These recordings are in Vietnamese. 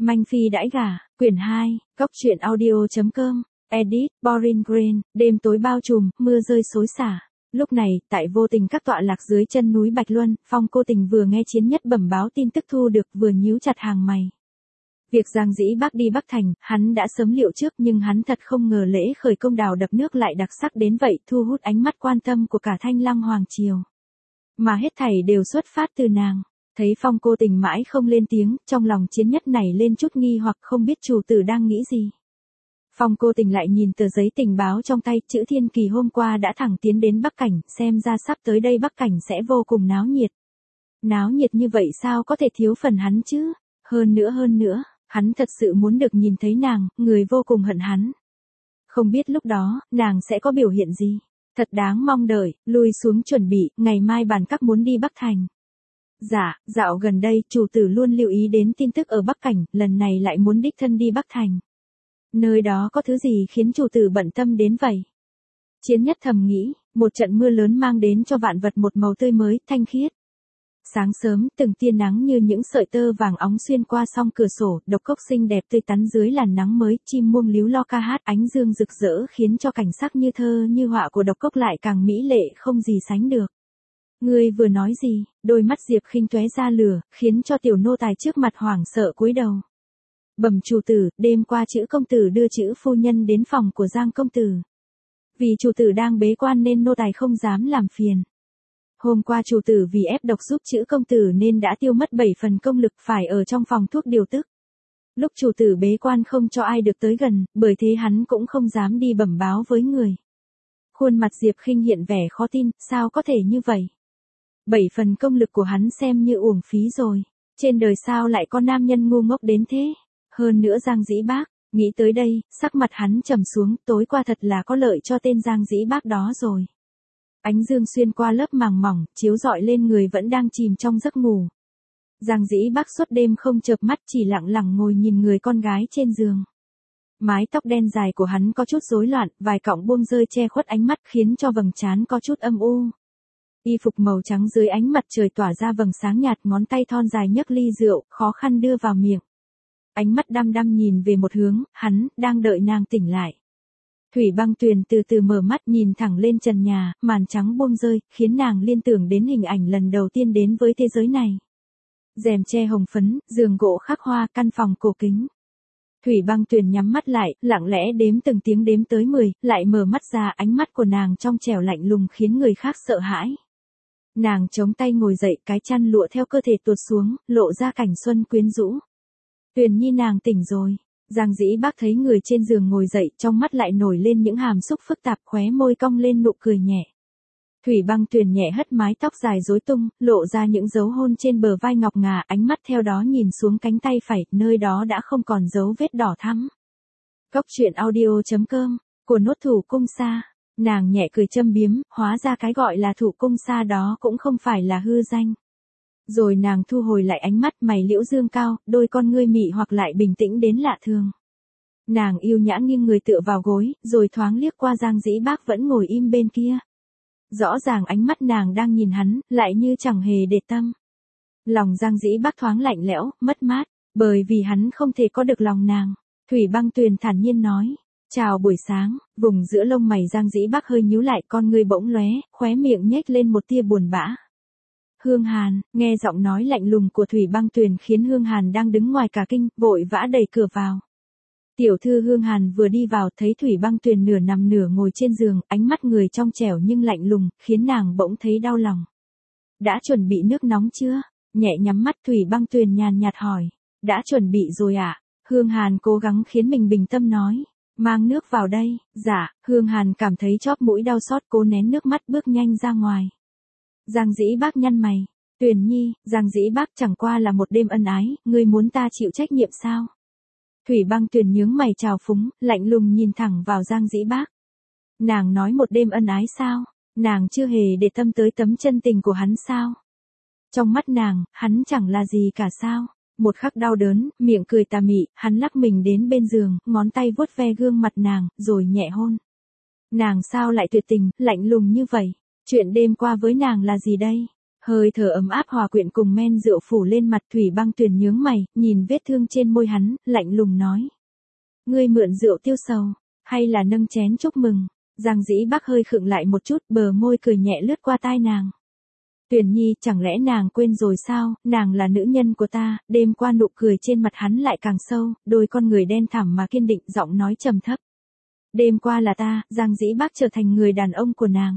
Manh Phi đãi gả, quyển 2, Cốc truyện audio.com, edit, Boring Green, đêm tối bao trùm, mưa rơi xối xả. Lúc này, tại Vô Tình các tọa lạc dưới chân núi Bạch Luân, Phong Cô Tình vừa nghe Chiến Nhất bẩm báo tin tức thu được vừa nhíu chặt hàng mày. Việc Giang Dĩ Bác đi Bắc Thành, hắn đã sớm liệu trước nhưng hắn thật không ngờ lễ khởi công đào đập nước lại đặc sắc đến vậy, thu hút ánh mắt quan tâm của cả Thanh Lăng Hoàng Triều. Mà hết thảy đều xuất phát từ nàng. Thấy Phong Cô Tình mãi không lên tiếng, trong lòng Chiến Nhất nảy lên chút nghi hoặc không biết chủ tử đang nghĩ gì. Phong Cô Tình lại nhìn tờ giấy tình báo trong tay, chữ Thiên Kỳ hôm qua đã thẳng tiến đến Bắc Cảnh, xem ra sắp tới đây Bắc Cảnh sẽ vô cùng náo nhiệt. Náo nhiệt như vậy sao có thể thiếu phần hắn chứ? Hơn nữa, hắn thật sự muốn được nhìn thấy nàng, người vô cùng hận hắn. Không biết lúc đó, nàng sẽ có biểu hiện gì? Thật đáng mong đợi, lui xuống chuẩn bị, ngày mai bàn các muốn đi Bắc Thành. Dạ, dạo gần đây, chủ tử luôn lưu ý đến tin tức ở Bắc Cảnh, lần này lại muốn đích thân đi Bắc Thành. Nơi đó có thứ gì khiến chủ tử bận tâm đến vậy? Chiến Nhất thầm nghĩ, một trận mưa lớn mang đến cho vạn vật một màu tươi mới, thanh khiết. Sáng sớm, từng tia nắng như những sợi tơ vàng óng xuyên qua song cửa sổ, độc cốc xinh đẹp tươi tắn dưới làn nắng mới, chim muông líu lo ca hát, ánh dương rực rỡ khiến cho cảnh sắc như thơ như họa của độc cốc lại càng mỹ lệ không gì sánh được. Ngươi vừa nói gì? Đôi mắt Diệp Khinh tóe ra lửa, khiến cho tiểu nô tài trước mặt hoảng sợ cúi đầu. Bẩm chủ tử, đêm qua chữ công tử đưa chữ phu nhân đến phòng của Giang công tử. Vì chủ tử đang bế quan nên nô tài không dám làm phiền. Hôm qua chủ tử vì ép độc giúp chữ công tử nên đã tiêu mất 7 phần công lực phải ở trong phòng thuốc điều tức. Lúc chủ tử bế quan không cho ai được tới gần, bởi thế hắn cũng không dám đi bẩm báo với người. Khuôn mặt Diệp Khinh hiện vẻ khó tin, sao có thể như vậy? 7 phần công lực của hắn xem như uổng phí rồi. Trên đời sao lại có nam nhân ngu ngốc đến thế? Hơn nữa Giang Dĩ Bác, nghĩ tới đây, sắc mặt hắn trầm xuống, tối qua thật là có lợi cho tên Giang Dĩ Bác đó rồi. Ánh dương xuyên qua lớp màng mỏng, chiếu rọi lên người vẫn đang chìm trong giấc ngủ. Giang Dĩ Bác suốt đêm không chợp mắt chỉ lặng lặng ngồi nhìn người con gái trên giường. Mái tóc đen dài của hắn có chút rối loạn, vài cọng buông rơi che khuất ánh mắt khiến cho vầng trán có chút âm u. Y phục màu trắng dưới ánh mặt trời tỏa ra vầng sáng nhạt, ngón tay thon dài nhấc ly rượu, khó khăn đưa vào miệng. Ánh mắt đăm đăm nhìn về một hướng, hắn đang đợi nàng tỉnh lại. Thủy Băng Tuyền từ từ mở mắt nhìn thẳng lên trần nhà, màn trắng buông rơi, khiến nàng liên tưởng đến hình ảnh lần đầu tiên đến với thế giới này. Rèm che hồng phấn, giường gỗ khắc hoa, căn phòng cổ kính. Thủy Băng Tuyền nhắm mắt lại, lặng lẽ đếm từng tiếng đếm tới 10, lại mở mắt ra, ánh mắt của nàng trong trẻo lạnh lùng khiến người khác sợ hãi. Nàng chống tay ngồi dậy, cái chăn lụa theo cơ thể tuột xuống, lộ ra cảnh xuân quyến rũ. Tuyền Nhi nàng tỉnh rồi. Giang Dĩ Bác thấy người trên giường ngồi dậy, trong mắt lại nổi lên những hàm xúc phức tạp, khóe môi cong lên nụ cười nhẹ. Thủy Băng Tuyền nhẹ hất mái tóc dài rối tung, lộ ra những dấu hôn trên bờ vai ngọc ngà, ánh mắt theo đó nhìn xuống cánh tay phải, nơi đó đã không còn dấu vết đỏ thắm. Cốc truyện audio.com, của nốt Thủ Cung Sa. Nàng nhẹ cười châm biếm, hóa ra cái gọi là Thủ Cung Sa đó cũng không phải là hư danh. Rồi nàng thu hồi lại ánh mắt, mày liễu dương cao, đôi con ngươi mị hoặc lại bình tĩnh đến lạ thường. Nàng yêu nhã nghiêng người tựa vào gối, rồi thoáng liếc qua Giang Dĩ Bác vẫn ngồi im bên kia. Rõ ràng ánh mắt nàng đang nhìn hắn, lại như chẳng hề để tâm. Lòng Giang Dĩ Bác thoáng lạnh lẽo, mất mát, bởi vì hắn không thể có được lòng nàng. Thủy Băng Tuyền thản nhiên nói, chào buổi sáng. Vùng giữa lông mày Giang Dĩ Bác hơi nhíu lại, con ngươi bỗng lóe, khóe miệng nhếch lên một tia buồn bã. Hương Hàn, nghe giọng nói lạnh lùng của Thủy Băng Tuyền khiến Hương Hàn đang đứng ngoài cả kinh, vội vã đẩy cửa vào. Tiểu thư Hương Hàn vừa đi vào thấy Thủy Băng Tuyền nửa nằm nửa ngồi trên giường, ánh mắt người trong trẻo nhưng lạnh lùng, khiến nàng bỗng thấy đau lòng. Đã chuẩn bị nước nóng chưa? Nhẹ nhắm mắt Thủy Băng Tuyền nhàn nhạt hỏi. Đã chuẩn bị rồi ạ. Hương Hàn cố gắng khiến mình bình tâm nói. Mang nước vào đây. Dạ. Hương Hàn cảm thấy chóp mũi đau xót, cố nén nước mắt bước nhanh ra ngoài. Giang Dĩ Bác nhăn mày. Tuyền Nhi, Giang Dĩ Bác chẳng qua là một đêm ân ái, ngươi muốn ta chịu trách nhiệm sao? Thủy Băng Tuyền nhướng mày trào phúng, lạnh lùng nhìn thẳng vào Giang Dĩ Bác. Nàng nói một đêm ân ái sao? Nàng chưa hề để tâm tới tấm chân tình của hắn sao? Trong mắt nàng, hắn chẳng là gì cả sao? Một khắc đau đớn, miệng cười tà mị, hắn lắc mình đến bên giường, ngón tay vuốt ve gương mặt nàng, rồi nhẹ hôn. Nàng sao lại tuyệt tình, lạnh lùng như vậy? Chuyện đêm qua với nàng là gì đây? Hơi thở ấm áp hòa quyện cùng men rượu phủ lên mặt. Thủy Băng Tuyền nhướng mày, nhìn vết thương trên môi hắn, lạnh lùng nói. Ngươi mượn rượu tiêu sầu, hay là nâng chén chúc mừng? Giang Dĩ Bắc hơi khựng lại một chút, bờ môi cười nhẹ lướt qua tai nàng. Tuyền Nhi, chẳng lẽ nàng quên rồi sao, nàng là nữ nhân của ta. Đêm qua nụ cười trên mặt hắn lại càng sâu, đôi con người đen thẳm mà kiên định, giọng nói trầm thấp. Đêm qua là ta, Giang Dĩ Bắc trở thành người đàn ông của nàng.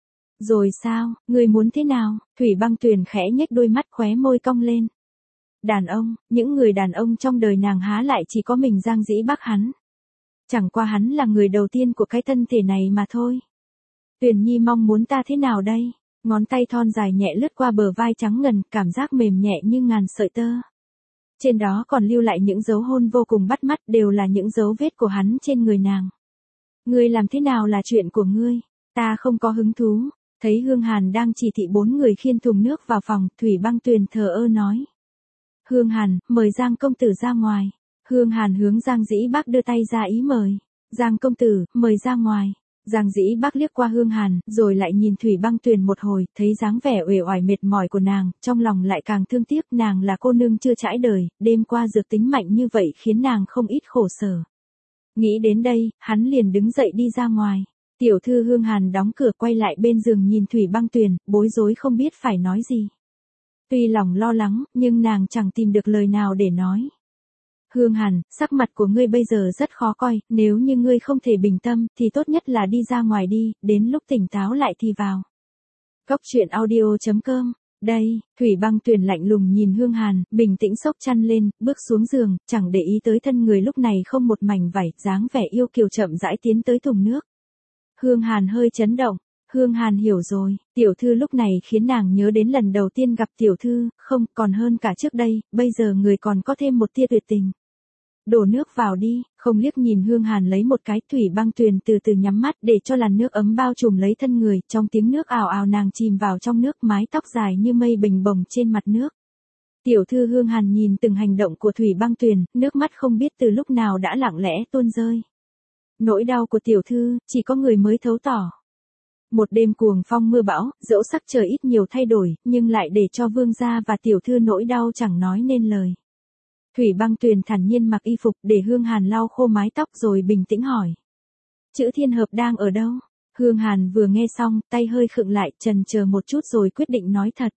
Rồi sao, ngươi muốn thế nào? Thủy Băng Tuyền khẽ nhếch đôi mắt, khóe môi cong lên. Đàn ông, những người đàn ông trong đời nàng há lại chỉ có mình Giang Dĩ Bắc hắn. Chẳng qua hắn là người đầu tiên của cái thân thể này mà thôi. Tuyền Nhi mong muốn ta thế nào đây? Ngón tay thon dài nhẹ lướt qua bờ vai trắng ngần, cảm giác mềm nhẹ như ngàn sợi tơ. Trên đó còn lưu lại những dấu hôn vô cùng bắt mắt, đều là những dấu vết của hắn trên người nàng. Ngươi làm thế nào là chuyện của ngươi, ta không có hứng thú. Thấy Hương Hàn đang chỉ thị 4 người khiêng thùng nước vào phòng, Thủy Băng Tuyền thờ ơ nói. Hương Hàn, mời Giang công tử ra ngoài. Hương Hàn hướng Giang Dĩ Bắc đưa tay ra ý mời. Giang công tử, mời ra ngoài. Giang Dĩ Bắc liếc qua Hương Hàn, rồi lại nhìn Thủy Băng Tuyền một hồi, thấy dáng vẻ uể oải mệt mỏi của nàng, trong lòng lại càng thương tiếc. Nàng là cô nương chưa trải đời, đêm qua dược tính mạnh như vậy khiến nàng không ít khổ sở. Nghĩ đến đây, hắn liền đứng dậy đi ra ngoài. Tiểu thư Hương Hàn đóng cửa quay lại bên giường nhìn Thủy Băng Tuyền, bối rối không biết phải nói gì. Tuy lòng lo lắng, nhưng nàng chẳng tìm được lời nào để nói. Hương Hàn, sắc mặt của ngươi bây giờ rất khó coi, nếu như ngươi không thể bình tâm, thì tốt nhất là đi ra ngoài đi, đến lúc tỉnh táo lại thì vào. Cốc truyện audio.com. Đây, Thủy Băng Tuyền lạnh lùng nhìn Hương Hàn, bình tĩnh xốc chăn lên, bước xuống giường, chẳng để ý tới thân người lúc này không một mảnh vải, dáng vẻ yêu kiều chậm rãi tiến tới thùng nước. Hương Hàn hơi chấn động. Hương Hàn hiểu rồi, tiểu thư lúc này khiến nàng nhớ đến lần đầu tiên gặp tiểu thư, không, còn hơn cả trước đây, bây giờ người còn có thêm một tia tuyệt tình. Đổ nước vào đi, không liếc nhìn Hương Hàn lấy một cái. Thủy Băng Tuyền từ từ nhắm mắt để cho làn nước ấm bao trùm lấy thân người, trong tiếng nước ào ào nàng chìm vào trong nước, mái tóc dài như mây bình bồng trên mặt nước. Tiểu thư Hương Hàn nhìn từng hành động của Thủy Băng Tuyền, nước mắt không biết từ lúc nào đã lặng lẽ tuôn rơi. Nỗi đau của tiểu thư, chỉ có người mới thấu tỏ. Một đêm cuồng phong mưa bão, dẫu sắc trời ít nhiều thay đổi, nhưng lại để cho vương gia và tiểu thư nỗi đau chẳng nói nên lời. Thủy Băng Tuyền thản nhiên mặc y phục để Hương Hàn lau khô mái tóc rồi bình tĩnh hỏi. Chữ Thiên Hợp đang ở đâu? Hương Hàn vừa nghe xong, tay hơi khựng lại, chần chờ một chút rồi quyết định nói thật.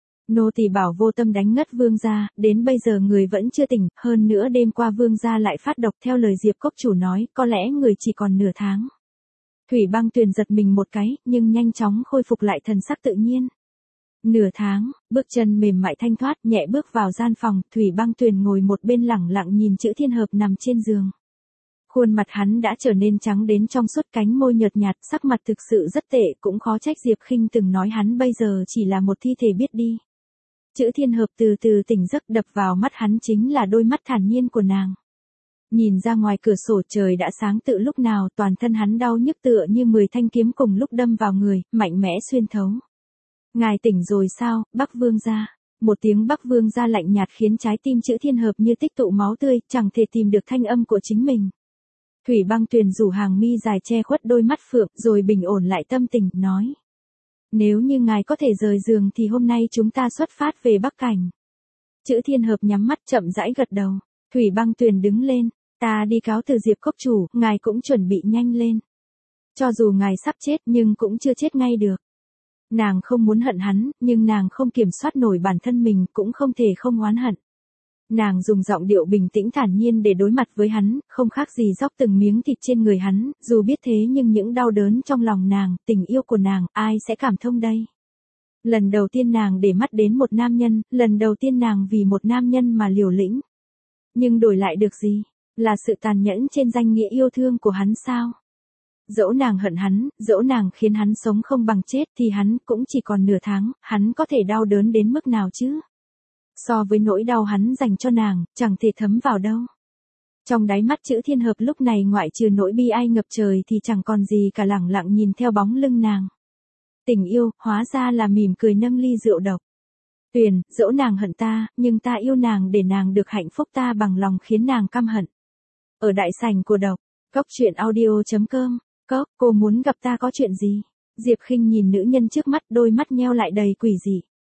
Nô tỳ bảo vô tâm đánh ngất vương gia, đến bây giờ người vẫn chưa tỉnh, hơn nữa đêm qua vương gia lại phát độc, theo lời Diệp Cốc chủ nói, có lẽ người chỉ còn nửa tháng. Thủy Băng Tuyền giật mình một cái, nhưng nhanh chóng khôi phục lại thần sắc tự nhiên. Nửa tháng, bước chân mềm mại thanh thoát, nhẹ bước vào gian phòng, Thủy Băng Tuyền ngồi một bên lẳng lặng nhìn Chữ Thiên Hợp nằm trên giường. Khuôn mặt hắn đã trở nên trắng đến trong suốt, cánh môi nhợt nhạt, sắc mặt thực sự rất tệ, cũng khó trách Diệp Khinh từng nói hắn bây giờ chỉ là một thi thể biết đi. Chữ Thiên Hợp từ từ tỉnh giấc, đập vào mắt hắn chính là đôi mắt thản nhiên của nàng. Nhìn ra ngoài cửa sổ, trời đã sáng tự lúc nào, toàn thân hắn đau nhức tựa như 10 thanh kiếm cùng lúc đâm vào người, mạnh mẽ xuyên thấu. Ngài tỉnh rồi sao, Bắc Vương gia? Một tiếng Bắc Vương gia lạnh nhạt khiến trái tim Chữ Thiên Hợp như tích tụ máu tươi, chẳng thể tìm được thanh âm của chính mình. Thủy Băng Tuyền rủ hàng mi dài che khuất đôi mắt phượng, rồi bình ổn lại tâm tình, nói. Nếu như ngài có thể rời giường thì hôm nay chúng ta xuất phát về Bắc Cảnh. Chữ Thiên Hợp nhắm mắt chậm rãi gật đầu. Thủy Băng Tuyền đứng lên. Ta đi cáo từ Diệp Cốc chủ, ngài cũng chuẩn bị nhanh lên. Cho dù ngài sắp chết nhưng cũng chưa chết ngay được. Nàng không muốn hận hắn, nhưng nàng không kiểm soát nổi bản thân mình, cũng không thể không oán hận. Nàng dùng giọng điệu bình tĩnh thản nhiên để đối mặt với hắn, không khác gì róc từng miếng thịt trên người hắn, dù biết thế nhưng những đau đớn trong lòng nàng, tình yêu của nàng, ai sẽ cảm thông đây? Lần đầu tiên nàng để mắt đến một nam nhân, lần đầu tiên nàng vì một nam nhân mà liều lĩnh. Nhưng đổi lại được gì? Là sự tàn nhẫn trên danh nghĩa yêu thương của hắn sao? Dẫu nàng hận hắn, dẫu nàng khiến hắn sống không bằng chết thì hắn cũng chỉ còn nửa tháng, hắn có thể đau đớn đến mức nào chứ? So với nỗi đau hắn dành cho nàng, chẳng thể thấm vào đâu. Trong đáy mắt Chữ Thiên Hợp lúc này ngoại trừ nỗi bi ai ngập trời thì chẳng còn gì cả, lẳng lặng nhìn theo bóng lưng nàng. Tình yêu, hóa ra là mỉm cười nâng ly rượu độc. Tuyền, dẫu nàng hận ta, nhưng ta yêu nàng để nàng được hạnh phúc, ta bằng lòng khiến nàng căm hận. Ở đại sảnh của độc, Cốc truyện audio.com. Cốc, cô muốn gặp ta có chuyện gì? Diệp Khinh nhìn nữ nhân trước mắt, đôi mắt nheo lại đầy quỷ dị.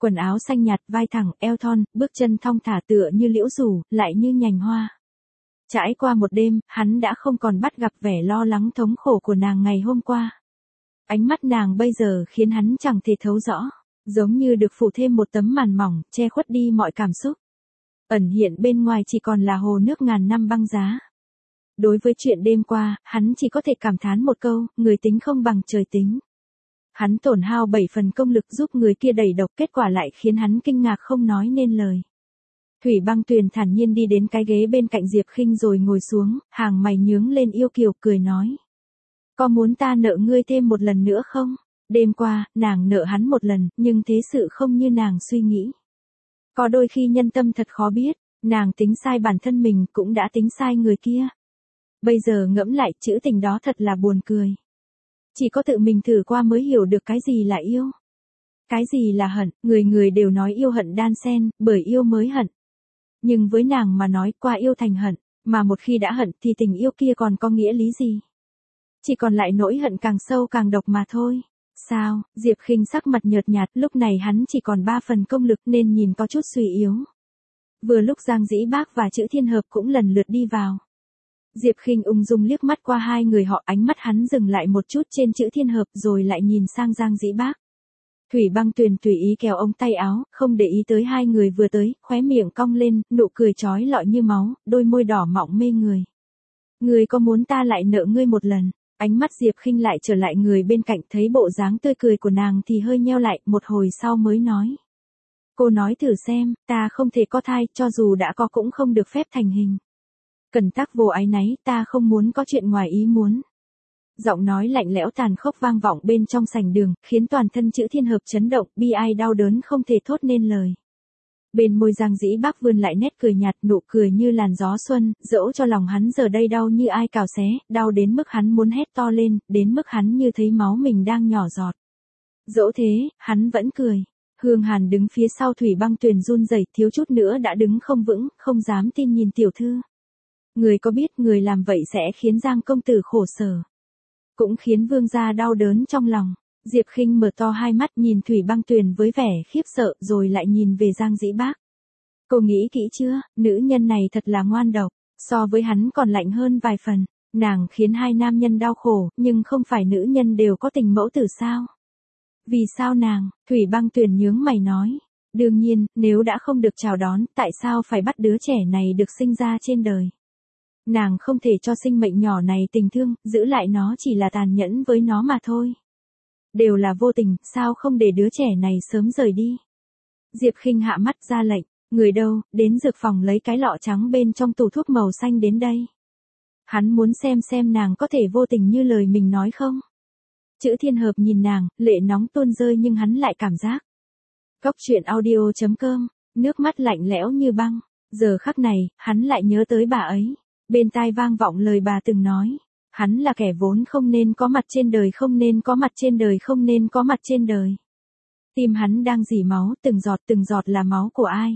Quần áo xanh nhạt, vai thẳng, eo thon, bước chân thong thả tựa như liễu rủ, lại như nhành hoa. Trải qua một đêm, hắn đã không còn bắt gặp vẻ lo lắng thống khổ của nàng ngày hôm qua. Ánh mắt nàng bây giờ khiến hắn chẳng thể thấu rõ, giống như được phủ thêm một tấm màn mỏng, che khuất đi mọi cảm xúc. Ẩn hiện bên ngoài chỉ còn là hồ nước ngàn năm băng giá. Đối với chuyện đêm qua, hắn chỉ có thể cảm thán một câu, người tính không bằng trời tính. Hắn tổn hao 7 phần công lực giúp người kia đẩy độc, kết quả lại khiến hắn kinh ngạc không nói nên lời. Thủy Băng Tuyền thản nhiên đi đến cái ghế bên cạnh Diệp Khinh rồi ngồi xuống, hàng mày nhướng lên yêu kiều cười nói. Có muốn ta nợ ngươi thêm một lần nữa không? Đêm qua, nàng nợ hắn một lần, nhưng thế sự không như nàng suy nghĩ. Có đôi khi nhân tâm thật khó biết, nàng tính sai bản thân mình cũng đã tính sai người kia. Bây giờ ngẫm lại chữ tình đó thật là buồn cười. Chỉ có tự mình thử qua mới hiểu được cái gì là yêu. Cái gì là hận, người người đều nói yêu hận đan xen, bởi yêu mới hận. Nhưng với nàng mà nói qua yêu thành hận, mà một khi đã hận thì tình yêu kia còn có nghĩa lý gì? Chỉ còn lại nỗi hận càng sâu càng độc mà thôi. Sao? Diệp Khinh sắc mặt nhợt nhạt, lúc này hắn chỉ còn 3 phần công lực nên nhìn có chút suy yếu. Vừa lúc Giang Dĩ Bác và Chữ Thiên Hợp cũng lần lượt đi vào. Diệp Khinh ung dung liếc mắt qua hai người họ, ánh mắt hắn dừng lại một chút trên Chữ Thiên Hợp rồi lại nhìn sang Giang Dĩ Bác. Thủy Băng Tuyền tùy ý kéo ống tay áo, không để ý tới hai người vừa tới, khóe miệng cong lên, nụ cười chói lọi như máu, đôi môi đỏ mọng mê người. Ngươi có muốn ta lại nợ ngươi một lần? Ánh mắt Diệp Khinh lại trở lại người bên cạnh, thấy bộ dáng tươi cười của nàng thì hơi nheo lại, một hồi sau mới nói. Cô nói thử xem, ta không thể có thai, cho dù đã có cũng không được phép thành hình. Cần tắc vô ái náy, ta không muốn có chuyện ngoài ý muốn. Giọng nói lạnh lẽo tàn khốc vang vọng bên trong sảnh đường, khiến toàn thân Chữ Thiên Hợp chấn động, bi ai đau đớn không thể thốt nên lời. Bên môi Giang Dĩ Bác vươn lại nét cười nhạt, nụ cười như làn gió xuân, dẫu cho lòng hắn giờ đây đau như ai cào xé, đau đến mức hắn muốn hét to lên, đến mức hắn như thấy máu mình đang nhỏ giọt. Dẫu thế, hắn vẫn cười. Hương Hàn đứng phía sau Thủy Băng Tuyền run rẩy, thiếu chút nữa đã đứng không vững, không dám tin nhìn tiểu thư. Người có biết người làm vậy sẽ khiến Giang công tử khổ sở, cũng khiến vương gia đau đớn trong lòng. Diệp Khinh mở to hai mắt nhìn Thủy Băng Tuyền với vẻ khiếp sợ rồi lại nhìn về Giang Dĩ Bác. Cô nghĩ kỹ chưa, nữ nhân này thật là ngoan độc, so với hắn còn lạnh hơn vài phần. Nàng khiến hai nam nhân đau khổ, nhưng không phải nữ nhân đều có tình mẫu tử sao? Vì sao nàng? Thủy Băng Tuyền nhướng mày nói. Đương nhiên, nếu đã không được chào đón, tại sao phải bắt đứa trẻ này được sinh ra trên đời? Nàng không thể cho sinh mệnh nhỏ này tình thương, giữ lại nó chỉ là tàn nhẫn với nó mà thôi. Đều là vô tình, sao không để đứa trẻ này sớm rời đi? Diệp Khinh hạ mắt ra lệnh, người đâu, đến dược phòng lấy cái lọ trắng bên trong tủ thuốc màu xanh đến đây. Hắn muốn xem nàng có thể vô tình như lời mình nói không? Chữ Thiên Hợp nhìn nàng, lệ nóng tuôn rơi nhưng hắn lại cảm giác. Cốc truyện audio.com, nước mắt lạnh lẽo như băng. Giờ khắc này, hắn lại nhớ tới bà ấy. Bên tai vang vọng lời bà từng nói. Hắn là kẻ vốn không nên có mặt trên đời, không nên có mặt trên đời, không nên có mặt trên đời. Tim hắn đang rỉ máu, từng giọt là máu của ai?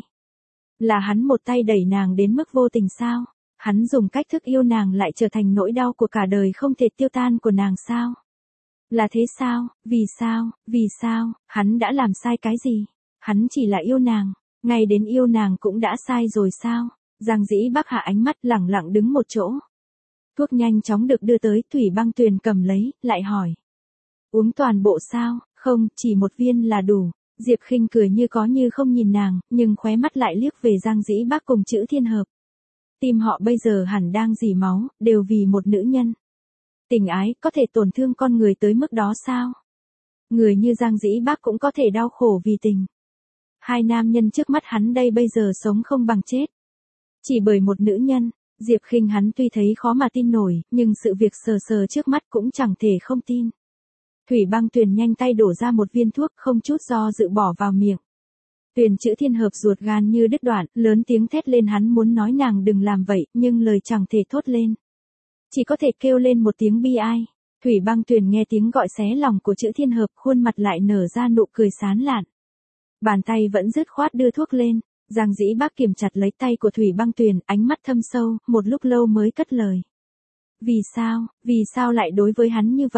Là hắn một tay đẩy nàng đến mức vô tình sao? Hắn dùng cách thức yêu nàng lại trở thành nỗi đau của cả đời không thể tiêu tan của nàng sao? Là thế sao? Vì sao? Hắn đã làm sai cái gì? Hắn chỉ là yêu nàng, ngay đến yêu nàng cũng đã sai rồi sao? Giang Dĩ Bác hạ ánh mắt lẳng lặng đứng một chỗ. Thuốc nhanh chóng được đưa tới, Thủy Băng Tuyền cầm lấy, lại hỏi. Uống toàn bộ sao? Không, chỉ một viên là đủ. Diệp Khinh cười như có như không nhìn nàng, nhưng khóe mắt lại liếc về Giang Dĩ Bác cùng Chữ Thiên Hợp. Tim họ bây giờ hẳn đang rỉ máu, đều vì một nữ nhân. Tình ái có thể tổn thương con người tới mức đó sao? Người như Giang Dĩ Bác cũng có thể đau khổ vì tình. Hai nam nhân trước mắt hắn đây bây giờ sống không bằng chết. Chỉ bởi một nữ nhân. Diệp Khinh hắn tuy thấy khó mà tin nổi, nhưng sự việc sờ trước mắt cũng chẳng thể không tin. Thủy Băng Tuyền nhanh tay đổ ra một viên thuốc, không chút do dự bỏ vào miệng. Tuyền Chữ Thiên Hợp ruột gan như đứt đoạn, lớn tiếng thét lên, hắn muốn nói nàng đừng làm vậy, nhưng lời chẳng thể thốt lên. Chỉ có thể kêu lên một tiếng bi ai. Thủy Băng Tuyền nghe tiếng gọi xé lòng của Chữ Thiên Hợp, khuôn mặt lại nở ra nụ cười sán lạn. Bàn tay vẫn dứt khoát đưa thuốc lên. Giang Dĩ Bác kiềm chặt lấy tay của Thủy Băng Tuyền, ánh mắt thâm sâu, một lúc lâu mới cất lời. Vì sao lại đối với hắn như vậy?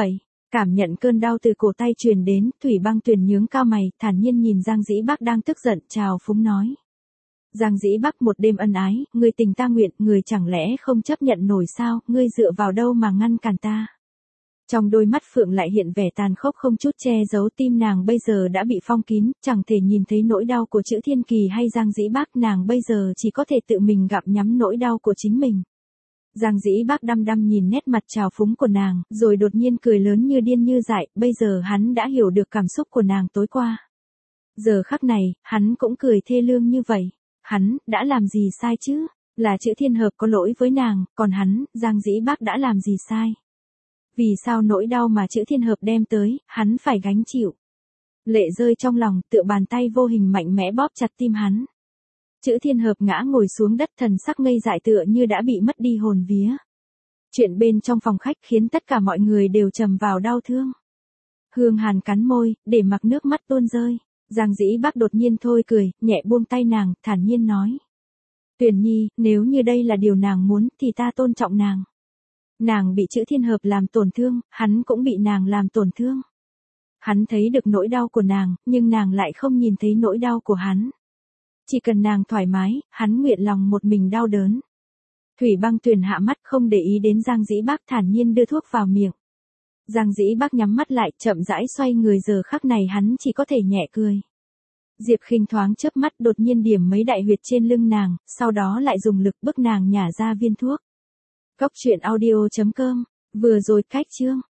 Cảm nhận cơn đau từ cổ tay truyền đến, Thủy Băng Tuyền nhướng cao mày, thản nhiên nhìn Giang Dĩ Bắc đang tức giận, trào phúng nói. Giang Dĩ Bắc một đêm ân ái, người tình ta nguyện, người chẳng lẽ không chấp nhận nổi sao, ngươi dựa vào đâu mà ngăn cản ta. Trong đôi mắt Phượng lại hiện vẻ tàn khốc không chút che giấu, tim nàng bây giờ đã bị phong kín, chẳng thể nhìn thấy nỗi đau của Chữ Thiên Kỳ hay Giang Dĩ Bắc, nàng bây giờ chỉ có thể tự mình gặm nhắm nỗi đau của chính mình. Giang Dĩ Bắc đăm đăm nhìn nét mặt trào phúng của nàng, rồi đột nhiên cười lớn như điên như dại, bây giờ hắn đã hiểu được cảm xúc của nàng tối qua. Giờ khắc này, hắn cũng cười thê lương như vậy. Hắn, đã làm gì sai chứ? Là Chữ Thiên Hợp có lỗi với nàng, còn hắn, Giang Dĩ Bắc đã làm gì sai? Vì sao nỗi đau mà Chữ Thiên Hợp đem tới, hắn phải gánh chịu? Lệ rơi trong lòng, tựa bàn tay vô hình mạnh mẽ bóp chặt tim hắn. Chữ Thiên Hợp ngã ngồi xuống đất, thần sắc ngây dại tựa như đã bị mất đi hồn vía. Chuyện bên trong phòng khách khiến tất cả mọi người đều trầm vào đau thương. Hương Hàn cắn môi, để mặc nước mắt tuôn rơi. Giang Dĩ Bắc đột nhiên thôi cười, nhẹ buông tay nàng, thản nhiên nói. Tuyền Nhi, nếu như đây là điều nàng muốn, thì ta tôn trọng nàng. Nàng bị Chữ Thiên Hợp làm tổn thương, hắn cũng bị nàng làm tổn thương. Hắn thấy được nỗi đau của nàng, nhưng nàng lại không nhìn thấy nỗi đau của hắn. Chỉ cần nàng thoải mái, hắn nguyện lòng một mình đau đớn. Thủy Băng Tuyền hạ mắt không để ý đến Giang Dĩ Bắc, thản nhiên đưa thuốc vào miệng. Giang Dĩ Bắc nhắm mắt lại, chậm rãi xoay người, giờ khắc này hắn chỉ có thể nhẹ cười. Diệp Khinh thoáng chớp mắt, đột nhiên điểm mấy đại huyệt trên lưng nàng, sau đó lại dùng lực bức nàng nhả ra viên thuốc. Cốc truyện audio.com, vừa rồi cách chương.